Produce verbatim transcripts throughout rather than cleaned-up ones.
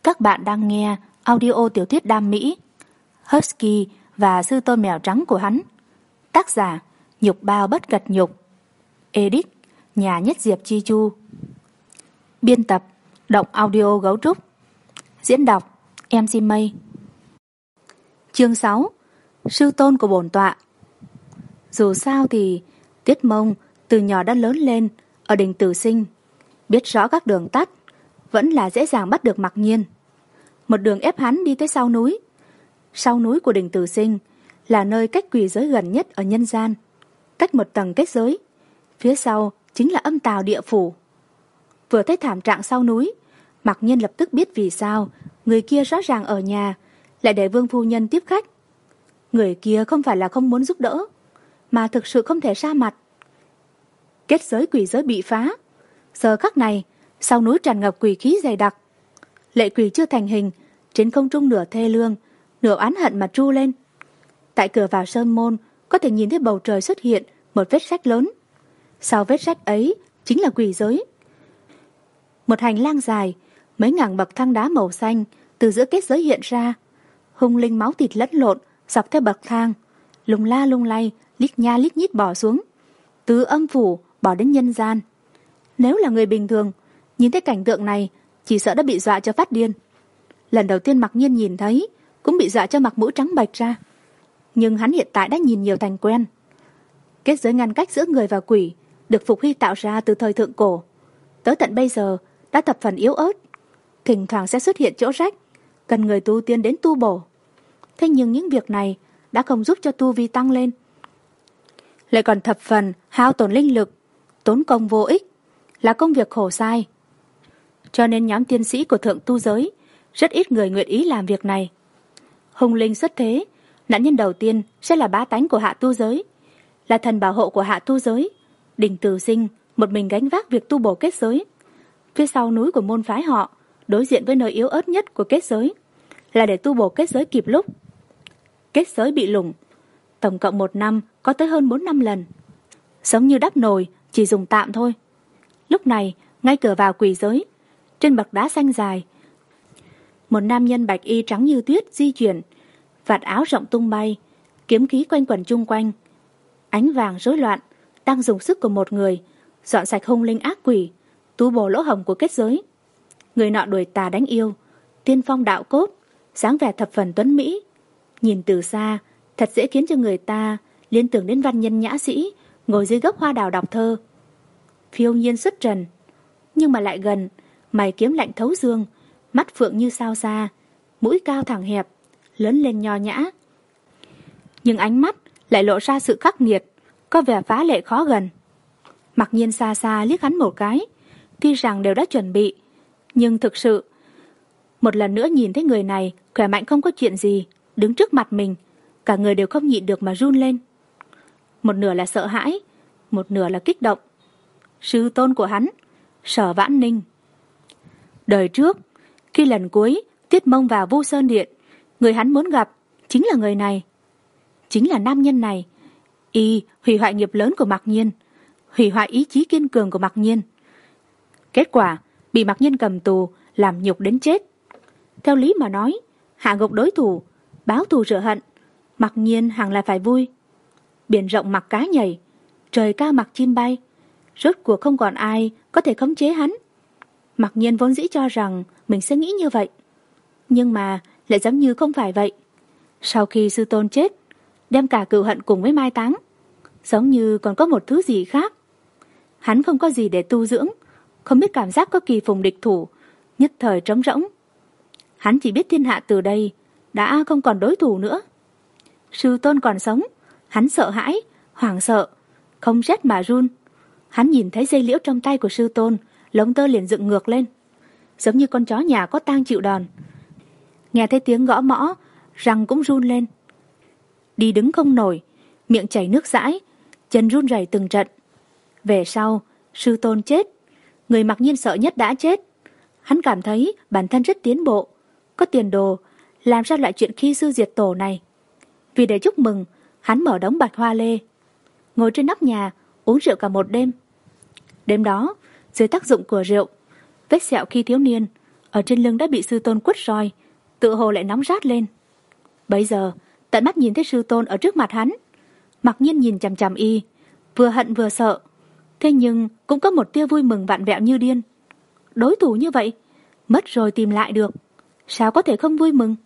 Các bạn đang nghe audio tiểu thuyết đam mỹ Husky và sư tôn mèo trắng của hắn. Tác giả Nhục Bao Bất Cật Nhục. Edit Nhà Nhất Diệp Chi Chu. Biên tập Động Audio Gấu Trúc. Diễn đọc em xê Mây. Chương sáu. Sư tôn của bổn tọa. Dù sao thì Tiết Mông từ nhỏ đã lớn lên ở đình Tử Sinh, biết rõ các đường tắt, vẫn là dễ dàng bắt được Mặc Nhiên. Một đường ép hắn đi tới sau núi. Sau núi của đình Tử Sinh là nơi cách quỷ giới gần nhất ở nhân gian, cách một tầng kết giới. Phía sau chính là âm tào địa phủ. Vừa thấy thảm trạng sau núi, Mặc Nhiên lập tức biết vì sao người kia rõ ràng ở nhà lại để Vương phu nhân tiếp khách. Người kia không phải là không muốn giúp đỡ, mà thực sự không thể ra mặt. Kết giới quỷ giới bị phá. Giờ khắc này, sau núi tràn ngập quỷ khí dày đặc. Lệ quỷ chưa thành hình, trên không trung nửa thê lương, nửa oán hận mà tru lên. Tại cửa vào sơn môn, có thể nhìn thấy bầu trời xuất hiện một vết rách lớn. Sau vết rách ấy chính là quỷ giới. Một hành lang dài, mấy ngàn bậc thang đá màu xanh từ giữa kết giới hiện ra. Hung linh máu thịt lẫn lộn dọc theo bậc thang, lung la lung lay, lít nha lít nhít bỏ xuống, từ âm phủ bỏ đến nhân gian. Nếu là người bình thường, nhìn thấy cảnh tượng này chỉ sợ đã bị dọa cho phát điên. Lần đầu tiên Mặc Nhiên nhìn thấy cũng bị dọa cho mặt mũi trắng bệch ra. Nhưng hắn hiện tại đã nhìn nhiều thành quen. Kết giới ngăn cách giữa người và quỷ được Phục Hy tạo ra từ thời thượng cổ, tới tận bây giờ đã thập phần yếu ớt, thỉnh thoảng sẽ xuất hiện chỗ rách, cần người tu tiên đến tu bổ. Thế nhưng những việc này đã không giúp cho tu vi tăng lên, lại còn thập phần hao tổn linh lực, tốn công vô ích, là công việc khổ sai. Cho nên nhóm tiên sĩ của thượng tu giới rất ít người nguyện ý làm việc này. Hung linh xuất thế, nạn nhân đầu tiên sẽ là bá tánh của hạ tu giới, là thần bảo hộ của hạ tu giới. Đình Tử Sinh một mình gánh vác việc tu bổ kết giới. Phía sau núi của môn phái họ, đối diện với nơi yếu ớt nhất của kết giới, là để tu bổ kết giới kịp lúc. Kết giới bị lủng, tổng cộng một năm có tới hơn bốn năm lần. Giống như đắp nồi, chỉ dùng tạm thôi. Lúc này, ngay cửa vào quỷ giới, trên bậc đá xanh dài, một nam nhân bạch y trắng như tuyết di chuyển, vạt áo rộng tung bay, kiếm khí quanh quẩn chung quanh. Ánh vàng rối loạn, đang dùng sức của một người dọn sạch hung linh ác quỷ, tu bổ lỗ hổng của kết giới. Người nọ đuổi tà đánh yêu, tiên phong đạo cốt, dáng vẻ thập phần tuấn mỹ. Nhìn từ xa, thật dễ khiến cho người ta liên tưởng đến văn nhân nhã sĩ ngồi dưới gốc hoa đào đọc thơ. Phiêu nhiên xuất trần, nhưng mà lại gần, mày kiếm lạnh thấu xương, mắt phượng như sao xa, mũi cao thẳng hẹp, lớn lên nho nhã. Nhưng ánh mắt lại lộ ra sự khắc nghiệt, có vẻ phá lệ khó gần. Mặc Nhiên xa xa liếc hắn một cái, tuy rằng đều đã chuẩn bị, nhưng thực sự một lần nữa nhìn thấy người này khỏe mạnh không có chuyện gì đứng trước mặt mình, cả người đều không nhịn được mà run lên. Một nửa là sợ hãi, một nửa là kích động. Sư tôn của hắn, Sở Vãn Ninh. Đời trước, khi lần cuối Tiết Mông vào Vu Sơn Điện, người hắn muốn gặp chính là người này, chính là nam nhân này. Y hủy hoại nghiệp lớn của Mặc Nhiên, hủy hoại ý chí kiên cường của Mặc Nhiên. Kết quả bị Mặc Nhiên cầm tù, làm nhục đến chết. Theo lý mà nói, hạ gục đối thủ, báo thù rửa hận, Mặc Nhiên hẳn là phải vui. Biển rộng mặc cá nhảy, trời cao mặc chim bay, rốt cuộc không còn ai có thể khống chế hắn. Mặc Nhiên vốn dĩ cho rằng mình sẽ nghĩ như vậy, nhưng mà lại giống như không phải vậy. Sau khi sư tôn chết, đem cả cừu hận cùng với mai táng, giống như còn có một thứ gì khác. Hắn không có gì để tu dưỡng, không biết cảm giác có kỳ phùng địch thủ, nhất thời trống rỗng. Hắn chỉ biết thiên hạ từ đây đã không còn đối thủ nữa. Sư tôn còn sống, hắn sợ hãi, hoảng sợ, không rét mà run. Hắn nhìn thấy dây liễu trong tay của sư tôn, lông tơ liền dựng ngược lên, giống như con chó nhà có tang chịu đòn. Nghe thấy tiếng gõ mõ, răng cũng run lên. Đi đứng không nổi, miệng chảy nước dãi, chân run rẩy từng trận. Về sau, sư tôn chết, người Mặc Nhiên sợ nhất đã chết. Hắn cảm thấy bản thân rất tiến bộ, có tiền đồ, làm ra loại chuyện khi sư diệt tổ này. Vì để chúc mừng, hắn mở đống bạch hoa lê, ngồi trên nóc nhà uống rượu cả một đêm. Đêm đó, dưới tác dụng của rượu, vết sẹo khi thiếu niên ở trên lưng đã bị sư tôn quất roi, tựa hồ lại nóng rát lên. Bấy giờ, tận mắt nhìn thấy sư tôn ở trước mặt hắn, Mặc Nhiên nhìn chằm chằm y, vừa hận vừa sợ, thế nhưng cũng có một tia vui mừng vạn vẹo như điên. Đối thủ như vậy, mất rồi tìm lại được, sao có thể không vui mừng?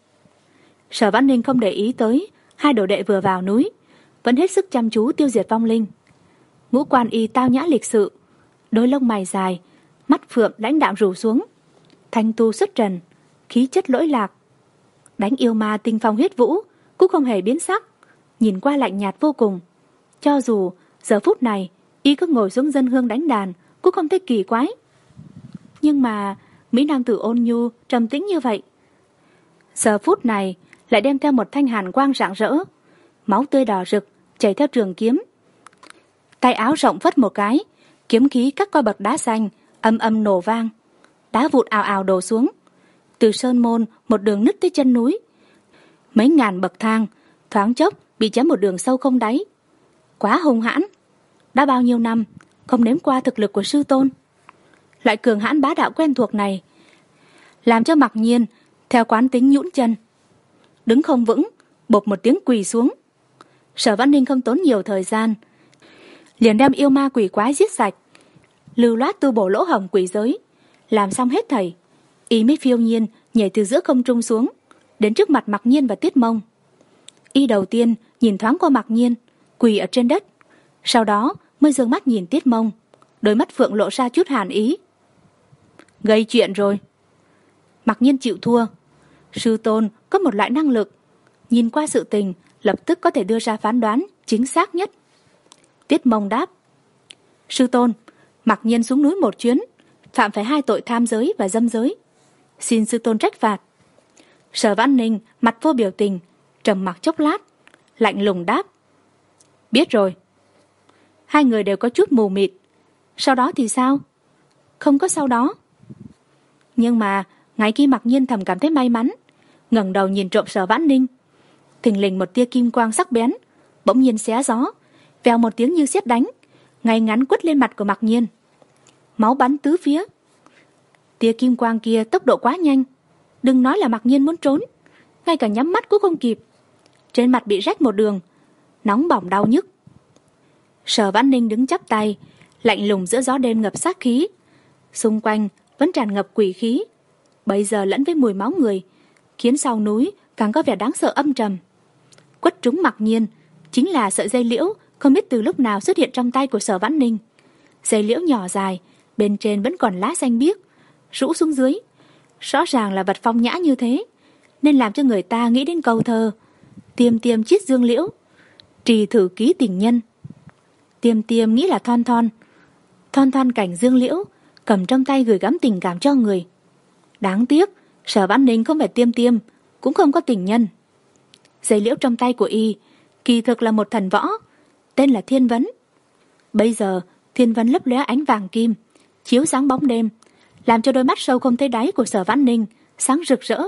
Sở Vãn Ninh không để ý tới hai đồ đệ vừa vào núi, vẫn hết sức chăm chú tiêu diệt vong linh. Ngũ quan y tao nhã lịch sự, đôi lông mày dài, mắt phượng lãnh đạm rủ xuống, thanh tu xuất trần, khí chất lỗi lạc. Đánh yêu ma tinh phong huyết vũ cũng không hề biến sắc, nhìn qua lạnh nhạt vô cùng. Cho dù giờ phút này y cứ ngồi xuống dân hương đánh đàn cũng không thấy kỳ quái. Nhưng mà mỹ nam tử ôn nhu trầm tĩnh như vậy, giờ phút này lại đem theo một thanh hàn quang rạng rỡ, máu tươi đỏ rực chảy theo trường kiếm. Tay áo rộng phất một cái, kiếm khí cắt qua bậc đá xanh âm âm nổ vang, đá vụn ào ào đổ xuống. Từ sơn môn một đường nứt tới chân núi, mấy ngàn bậc thang thoáng chốc bị chém một đường sâu không đáy. Quá hung hãn, đã bao nhiêu năm không nếm qua thực lực của sư tôn. Loại cường hãn bá đạo quen thuộc này làm cho Mặc Nhiên theo quán tính nhũn chân, đứng không vững, bộp một tiếng quỳ xuống. Sở Vãn Ninh không tốn nhiều thời gian, liền đem yêu ma quỷ quái giết sạch, lưu loát tu bổ lỗ hổng quỷ giới. Làm xong hết thảy, y mới phiêu nhiên nhảy từ giữa không trung xuống, đến trước mặt Mặc Nhiên và Tiết Mông. Y đầu tiên nhìn thoáng qua Mặc Nhiên quỳ ở trên đất, sau đó mới giương mắt nhìn Tiết Mông, đôi mắt phượng lộ ra chút hàn ý. Gây chuyện rồi. Mặc Nhiên chịu thua. Sư tôn có một loại năng lực, nhìn qua sự tình lập tức có thể đưa ra phán đoán chính xác nhất. Tiết Mông đáp: Sư tôn, Mặc Nhiên xuống núi một chuyến, phạm phải hai tội tham giới và dâm giới, xin sư tôn trách phạt. Sở Vãn Ninh mặt vô biểu tình, trầm mặc chốc lát, lạnh lùng đáp: Biết rồi. Hai người đều có chút mù mịt. Sau đó thì sao? Không có sau đó. Nhưng mà ngay khi Mặc Nhiên thầm cảm thấy may mắn, ngẩng đầu nhìn trộm Sở Vãn Ninh, thình lình một tia kim quang sắc bén bỗng nhiên xé gió, vèo một tiếng như sét đánh, ngay ngắn quất lên mặt của Mặc Nhiên. Máu bắn tứ phía. Tia kim quang kia tốc độ quá nhanh, đừng nói là Mặc Nhiên muốn trốn, ngay cả nhắm mắt cũng không kịp. Trên mặt bị rách một đường, nóng bỏng đau nhức. Sở Vãn Ninh đứng chắp tay, lạnh lùng giữa gió đêm ngập sát khí, xung quanh vẫn tràn ngập quỷ khí, bây giờ lẫn với mùi máu người, khiến sau núi càng có vẻ đáng sợ âm trầm. Quất trúng Mặc Nhiên chính là sợi dây liễu không biết từ lúc nào xuất hiện trong tay của Sở Vãn Ninh. Dây liễu nhỏ dài, bên trên vẫn còn lá xanh biếc, rũ xuống dưới, rõ ràng là vật phong nhã như thế, nên làm cho người ta nghĩ đến câu thơ: Tiêm tiêm chiết dương liễu, trì thử ký tình nhân. Tiêm tiêm nghĩ là thon thon, thon thon cảnh dương liễu, cầm trong tay gửi gắm tình cảm cho người. Đáng tiếc Sở Vãn Ninh không phải tiêm tiêm, cũng không có tình nhân. Dây liễu trong tay của y kỳ thực là một thần võ, tên là Thiên Vấn. Bây giờ Thiên Vấn lấp lóe ánh vàng kim, chiếu sáng bóng đêm, làm cho đôi mắt sâu không thấy đáy của Sở Vãn Ninh sáng rực rỡ.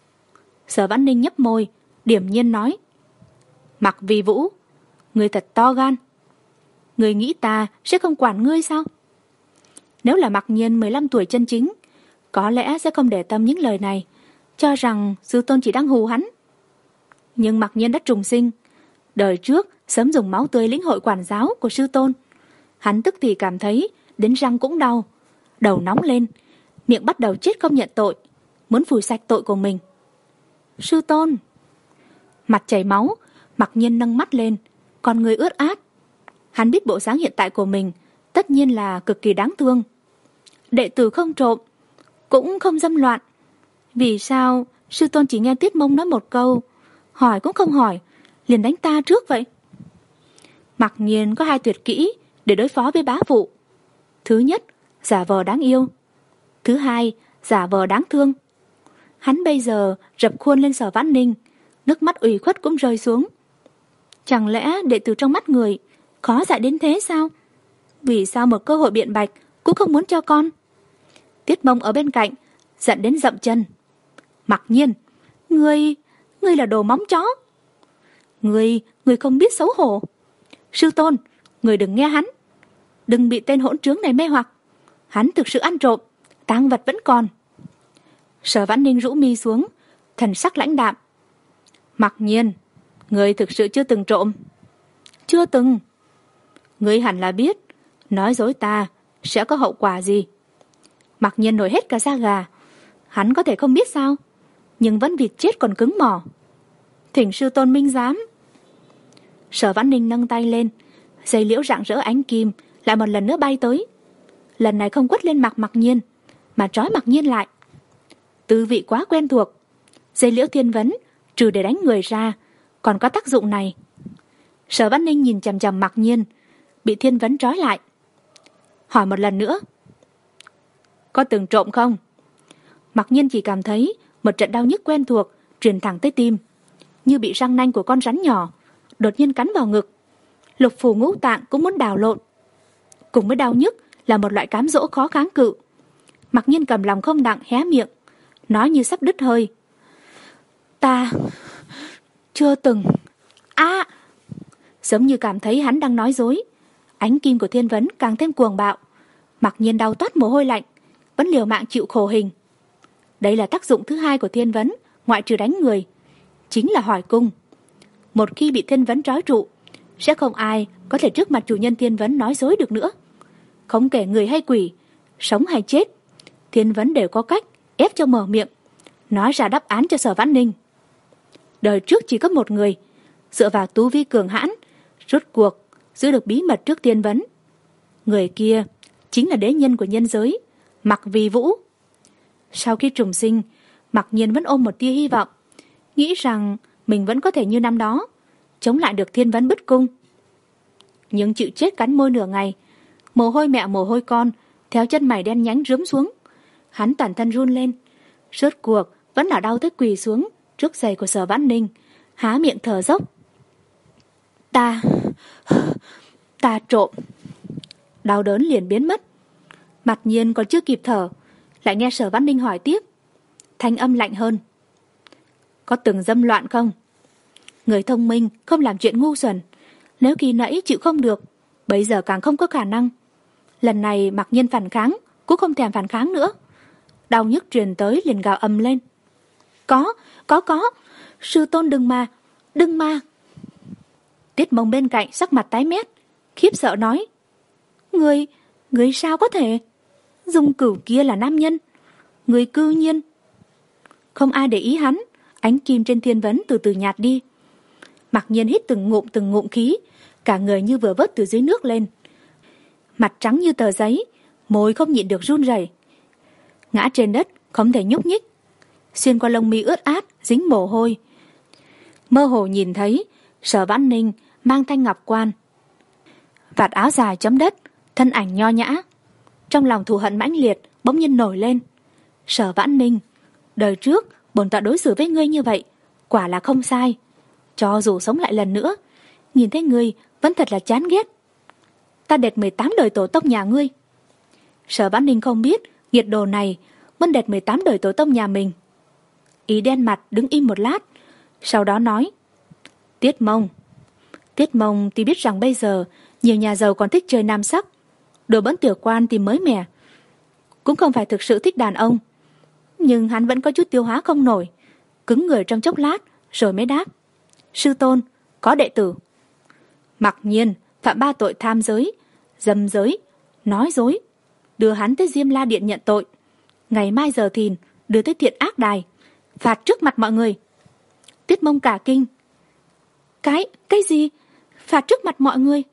Sở Vãn Ninh nhấp môi, điềm nhiên nói: Mặc Vi Vũ, ngươi thật to gan. Ngươi nghĩ ta sẽ không quản ngươi sao? Nếu là Mặc Nhiên mười lăm tuổi chân chính, có lẽ sẽ không để tâm những lời này, cho rằng sư tôn chỉ đang hù hắn. Nhưng Mặc Nhiên đã trùng sinh, đời trước sớm dùng máu tươi lĩnh hội quản giáo của sư tôn. Hắn tức thì cảm thấy đến răng cũng đau, đầu nóng lên, miệng bắt đầu chết không nhận tội, muốn phủi sạch tội của mình. Sư tôn! Mặt chảy máu, Mặc Nhiên nâng mắt lên, con người ướt át. Hắn biết bộ dáng hiện tại của mình tất nhiên là cực kỳ đáng thương. Đệ tử không trộm, cũng không dâm loạn, vì sao sư tôn chỉ nghe Tiết Mông nói một câu, hỏi cũng không hỏi, liền đánh ta trước vậy? Mặc Nhiên có hai tuyệt kỹ để đối phó với bá phụ. Thứ nhất, giả vờ đáng yêu. Thứ hai, giả vờ đáng thương. Hắn bây giờ rập khuôn lên Sở Vãn Ninh, nước mắt ủy khuất cũng rơi xuống. Chẳng lẽ đệ tử trong mắt người khó dạy đến thế sao? Vì sao một cơ hội biện bạch cũng không muốn cho con? Tiết Mông ở bên cạnh giận đến dậm chân. Mặc Nhiên, ngươi, ngươi là đồ móng chó. Ngươi, ngươi không biết xấu hổ. Sư tôn, ngươi đừng nghe hắn, đừng bị tên hỗn trướng này mê hoặc. Hắn thực sự ăn trộm, tang vật vẫn còn. Sở Vãn Ninh rũ mi xuống, thần sắc lãnh đạm. Mặc Nhiên, người thực sự chưa từng trộm? Chưa từng. Ngươi hẳn là biết, nói dối ta sẽ có hậu quả gì. Mặc Nhiên nổi hết cả da gà. Hắn có thể không biết sao, nhưng vẫn vịt chết còn cứng mỏ. Thỉnh sư tôn minh giám. Sở Vãn Ninh nâng tay lên, dây liễu rạng rỡ ánh kim lại một lần nữa bay tới. Lần này không quất lên mặt Mặc Nhiên, mà trói Mặc Nhiên lại. Tư vị quá quen thuộc. Dây liễu thiên vấn trừ để đánh người ra còn có tác dụng này. Sở Vãn Ninh nhìn chằm chằm Mặc Nhiên, bị thiên vấn trói lại. Hỏi một lần nữa, có từng trộm không? Mặc Nhiên chỉ cảm thấy một trận đau nhức quen thuộc truyền thẳng tới tim, như bị răng nanh của con rắn nhỏ đột nhiên cắn vào ngực. Lục phủ ngũ tạng cũng muốn đào lộn. Cùng với đau nhức là một loại cám dỗ khó kháng cự. Mặc Nhiên cầm lòng không đặng hé miệng, nói như sắp đứt hơi. Ta chưa từng. À! Giống như cảm thấy hắn đang nói dối. Ánh kim của thiên vấn càng thêm cuồng bạo. Mặc Nhiên đau toát mồ hôi lạnh, vẫn liều mạng chịu khổ hình. Đây là tác dụng thứ hai của thiên vấn, ngoại trừ đánh người, chính là hỏi cung. Một khi bị thiên vấn trói trụ, sẽ không ai có thể trước mặt chủ nhân thiên vấn nói dối được nữa. Không kể người hay quỷ, sống hay chết, thiên vấn đều có cách ép cho mở miệng, nói ra đáp án cho Sở Vãn Ninh. Đời trước chỉ có một người dựa vào tu vi cường hãn, rốt cuộc giữ được bí mật trước thiên vấn. Người kia chính là đế nhân của nhân giới, Mặc Vi Vũ. Sau khi trùng sinh, Mặc Nhiên vẫn ôm một tia hy vọng, nghĩ rằng mình vẫn có thể như năm đó chống lại được thiên vấn bứt cung. Nhưng chịu chết cắn môi nửa ngày, mồ hôi mẹ mồ hôi con theo chân mày đen nhánh rướm xuống. Hắn toàn thân run lên, rốt cuộc vẫn là đau tới quỳ xuống trước giày của Sở Vãn Ninh, há miệng thở dốc. Ta Ta trộm. Đau đớn liền biến mất. Mặc Nhiên còn chưa kịp thở, lại nghe Sở Vãn Ninh hỏi tiếp, thanh âm lạnh hơn. Có từng dâm loạn không? Người thông minh không làm chuyện ngu xuẩn. Nếu khi nãy chịu không được, bây giờ càng không có khả năng. Lần này Mặc Nhiên phản kháng cũng không thèm phản kháng nữa. Đau nhức truyền tới liền gào ầm lên. Có, có, có. Sư tôn đừng mà, đừng mà. Tiết Mông bên cạnh sắc mặt tái mét, khiếp sợ nói. Người, người sao có thể? Dung Cửu kia là nam nhân, người cư nhiên. Không ai để ý hắn, ánh kim trên thiên vấn từ từ nhạt đi. Mặc Nhiên hít từng ngụm từng ngụm khí, cả người như vừa vớt từ dưới nước lên. Mặt trắng như tờ giấy, môi không nhịn được run rẩy. Ngã trên đất, không thể nhúc nhích. Xuyên qua lông mi ướt át, dính mồ hôi. Mơ hồ nhìn thấy Sở Vãn Ninh mang thanh ngọc quan, vạt áo dài chấm đất, thân ảnh nho nhã. Trong lòng thù hận mãnh liệt bỗng nhiên nổi lên. Sở Vãn Ninh, đời trước bổn tọa đối xử với ngươi như vậy quả là không sai. Cho dù sống lại lần nữa, nhìn thấy ngươi vẫn thật là chán ghét. Ta đệt mười tám đời tổ tông nhà ngươi. Sở Vãn Ninh không biết nghiệt đồ này vẫn đệt mười tám đời tổ tông nhà mình. Ý đen mặt đứng im một lát, sau đó nói. Tiết Mông. Tiết Mông thì biết rằng bây giờ nhiều nhà giàu còn thích chơi nam sắc, đồ bẩn tiểu quan tìm mới mẻ, cũng không phải thực sự thích đàn ông. Nhưng hắn vẫn có chút tiêu hóa không nổi, cứng người trong chốc lát rồi mới đáp. Sư tôn, có đệ tử. Mặc Nhiên phạm ba tội tham giới, dâm giới, nói dối, đưa hắn tới Diêm La Điện nhận tội. Ngày mai giờ thìn đưa tới Thiện Ác Đài, phạt trước mặt mọi người. Tiết Mông cả kinh. Cái, cái gì? Phạt trước mặt mọi người?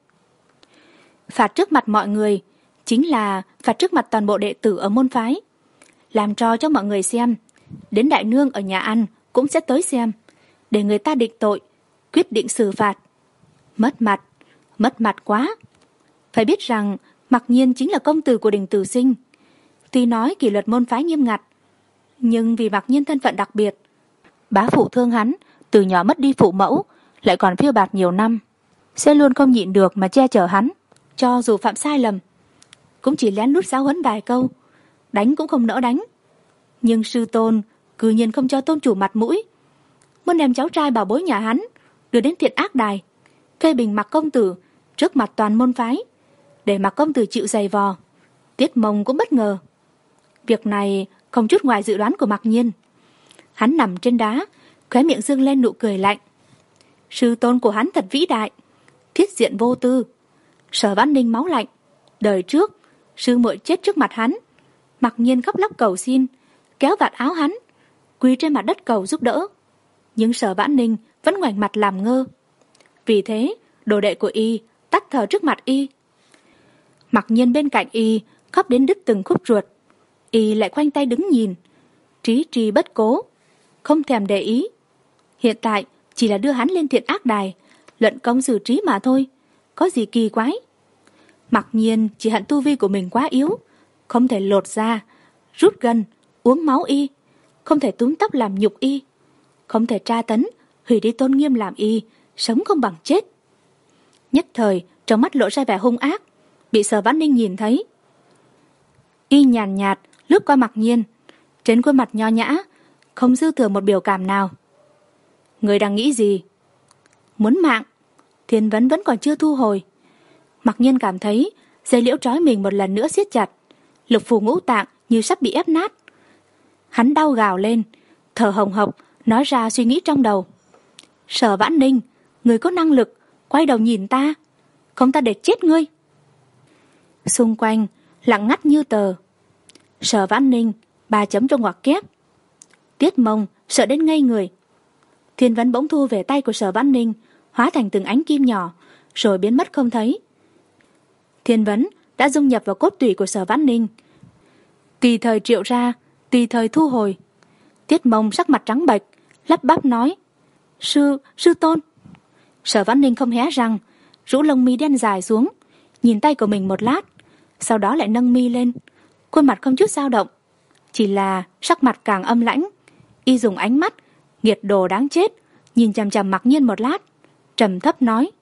Phạt trước mặt mọi người chính là phạt trước mặt toàn bộ đệ tử ở môn phái, làm trò cho mọi người xem. Đến đại nương ở nhà ăn cũng sẽ tới xem, để người ta định tội, quyết định xử phạt. Mất mặt, mất mặt quá. Phải biết rằng Mặc Nhiên chính là công tử của Đình Tử Sinh. Tuy nói kỷ luật môn phái nghiêm ngặt, nhưng vì Mặc Nhiên thân phận đặc biệt, bá phụ thương hắn, từ nhỏ mất đi phụ mẫu, lại còn phiêu bạt nhiều năm, sẽ luôn không nhịn được mà che chở hắn. Cho dù phạm sai lầm, cũng chỉ lén lút giáo huấn vài câu, đánh cũng không nỡ đánh. Nhưng sư tôn cư nhiên không cho tôn chủ mặt mũi, muốn đem cháu trai bảo bối nhà hắn đưa đến Thiện Ác Đài, phê bình Mặc công tử trước mặt toàn môn phái, để Mặc công tử chịu giày vò. Tiết Mông cũng bất ngờ. Việc này không chút ngoài dự đoán của Mặc Nhiên. Hắn nằm trên đá, khóe miệng dương lên nụ cười lạnh. Sư tôn của hắn thật vĩ đại, thiết diện vô tư. Sở Vãn Ninh máu lạnh. Đời trước, sư muội chết trước mặt hắn. Mặc Nhiên khóc lóc cầu xin, kéo vạt áo hắn, quỳ trên mặt đất cầu giúp đỡ. Nhưng Sở Vãn Ninh vẫn ngoảnh mặt làm ngơ. Vì thế, đồ đệ của y tắt thở trước mặt y. Mặc Nhiên bên cạnh y khóc đến đứt từng khúc ruột. Y lại khoanh tay đứng nhìn, trí tri bất cố, không thèm để ý. Hiện tại chỉ là đưa hắn lên thiện ác đài, luận công xử trí mà thôi, có gì kỳ quái. Mặc Nhiên chỉ hận tu vi của mình quá yếu, không thể lột ra, rút gân, uống máu y, không thể túm tóc làm nhục y, không thể tra tấn, hủy đi tôn nghiêm làm y, sống không bằng chết. Nhất thời, trong mắt lộ ra vẻ hung ác, bị Sở Vãn Ninh nhìn thấy. Y nhàn nhạt, lướt qua Mặc Nhiên, trên khuôn mặt nho nhã, không dư thừa một biểu cảm nào. Người đang nghĩ gì? Muốn mạng. Thiên vấn vẫn còn chưa thu hồi. Mặc Nhiên cảm thấy dây liễu trói mình một lần nữa siết chặt, lục phủ ngũ tạng như sắp bị ép nát. Hắn đau gào lên, thở hồng hộc, nói ra suy nghĩ trong đầu. Sở Vãn Ninh, người có năng lực, quay đầu nhìn ta, không ta để chết ngươi. Xung quanh lặng ngắt như tờ. Sở Vãn Ninh, ba chấm trong ngoặc kép. Tiết Mông sợ đến ngây người. Thiên vấn bỗng thu về tay của Sở Vãn Ninh, hóa thành từng ánh kim nhỏ, rồi biến mất không thấy. Thiên vấn đã dung nhập vào cốt tủy của Sở Vãn Ninh, tùy thời triệu ra, tùy thời thu hồi. Tiết Mông sắc mặt trắng bệch, lắp bắp nói: Sư, sư tôn. Sở Vãn Ninh không hé răng, rũ lông mi đen dài xuống, nhìn tay của mình một lát, sau đó lại nâng mi lên, khuôn mặt không chút dao động, chỉ là sắc mặt càng âm lãnh. Y dùng ánh mắt nghiệt đồ đáng chết nhìn chằm chằm Mặc Nhiên một lát, trầm thấp nói: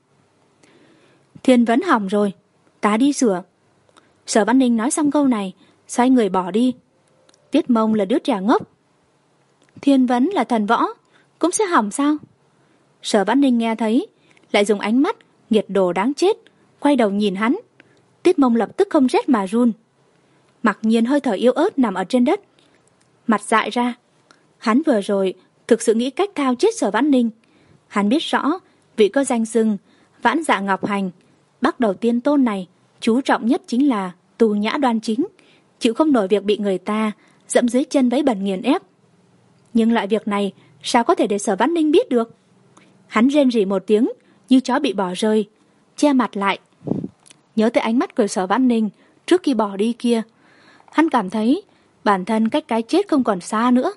Thiên vấn hỏng rồi, ta đi sửa. Sở Vãn Ninh nói xong câu này, xoay người bỏ đi. Tiết Mông là đứa trẻ ngốc. Thiên vấn là thần võ, cũng sẽ hỏng sao? Sở Vãn Ninh nghe thấy, lại dùng ánh mắt nghiệt đồ đáng chết quay đầu nhìn hắn. Tiết Mông lập tức không rét mà run. Mặc Nhiên hơi thở yếu ớt nằm ở trên đất, mặt dại ra. Hắn vừa rồi thực sự nghĩ cách thao chết Sở Vãn Ninh. Hắn biết rõ vị có danh xưng Vãn Dạ Ngọc Hành, Bắc Đầu Tiên Tôn này, chú trọng nhất chính là tù nhã đoan chính, chịu không nổi việc bị người ta dẫm dưới chân vấy bẩn nghiền ép. Nhưng loại việc này sao có thể để Sở Vãn Ninh biết được? Hắn rên rỉ một tiếng như chó bị bỏ rơi, che mặt lại. Nhớ tới ánh mắt của Sở Vãn Ninh trước khi bỏ đi kia, hắn cảm thấy bản thân cách cái chết không còn xa nữa.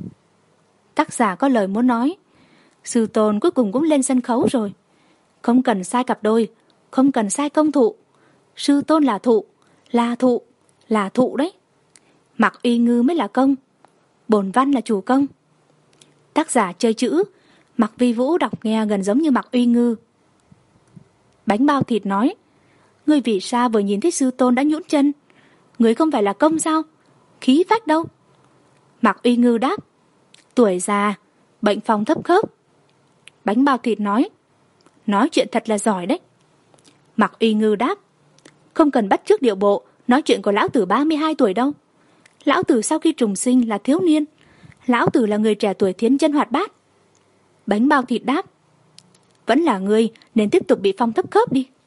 Tác giả có lời muốn nói, sư tôn cuối cùng cũng lên sân khấu rồi. Không cần sai cặp đôi, không cần sai công thụ. Sư tôn là thụ, là thụ, là thụ đấy. Mặc Uy Ngư mới là công, bổn văn là chủ công. Tác giả chơi chữ, Mặc Vi Vũ đọc nghe gần giống như Mặc Uy Ngư. Bánh bao thịt nói: Ngươi vì sao vừa nhìn thấy sư tôn đã nhũn chân? Ngươi không phải là công sao? Khí phách đâu? Mặc Uy Ngư đáp: Tuổi già, bệnh phong thấp khớp. Bánh bao thịt nói: Nói chuyện thật là giỏi đấy. Mặc Uy Ngư đáp: Không cần bắt chước điệu bộ nói chuyện của lão tử ba mươi hai tuổi đâu. Lão tử sau khi trùng sinh là thiếu niên. Lão tử là người trẻ tuổi thiến chân hoạt bát. Bánh bao thịt đáp: Vẫn là ngươi nên tiếp tục bị phong thấp khớp đi.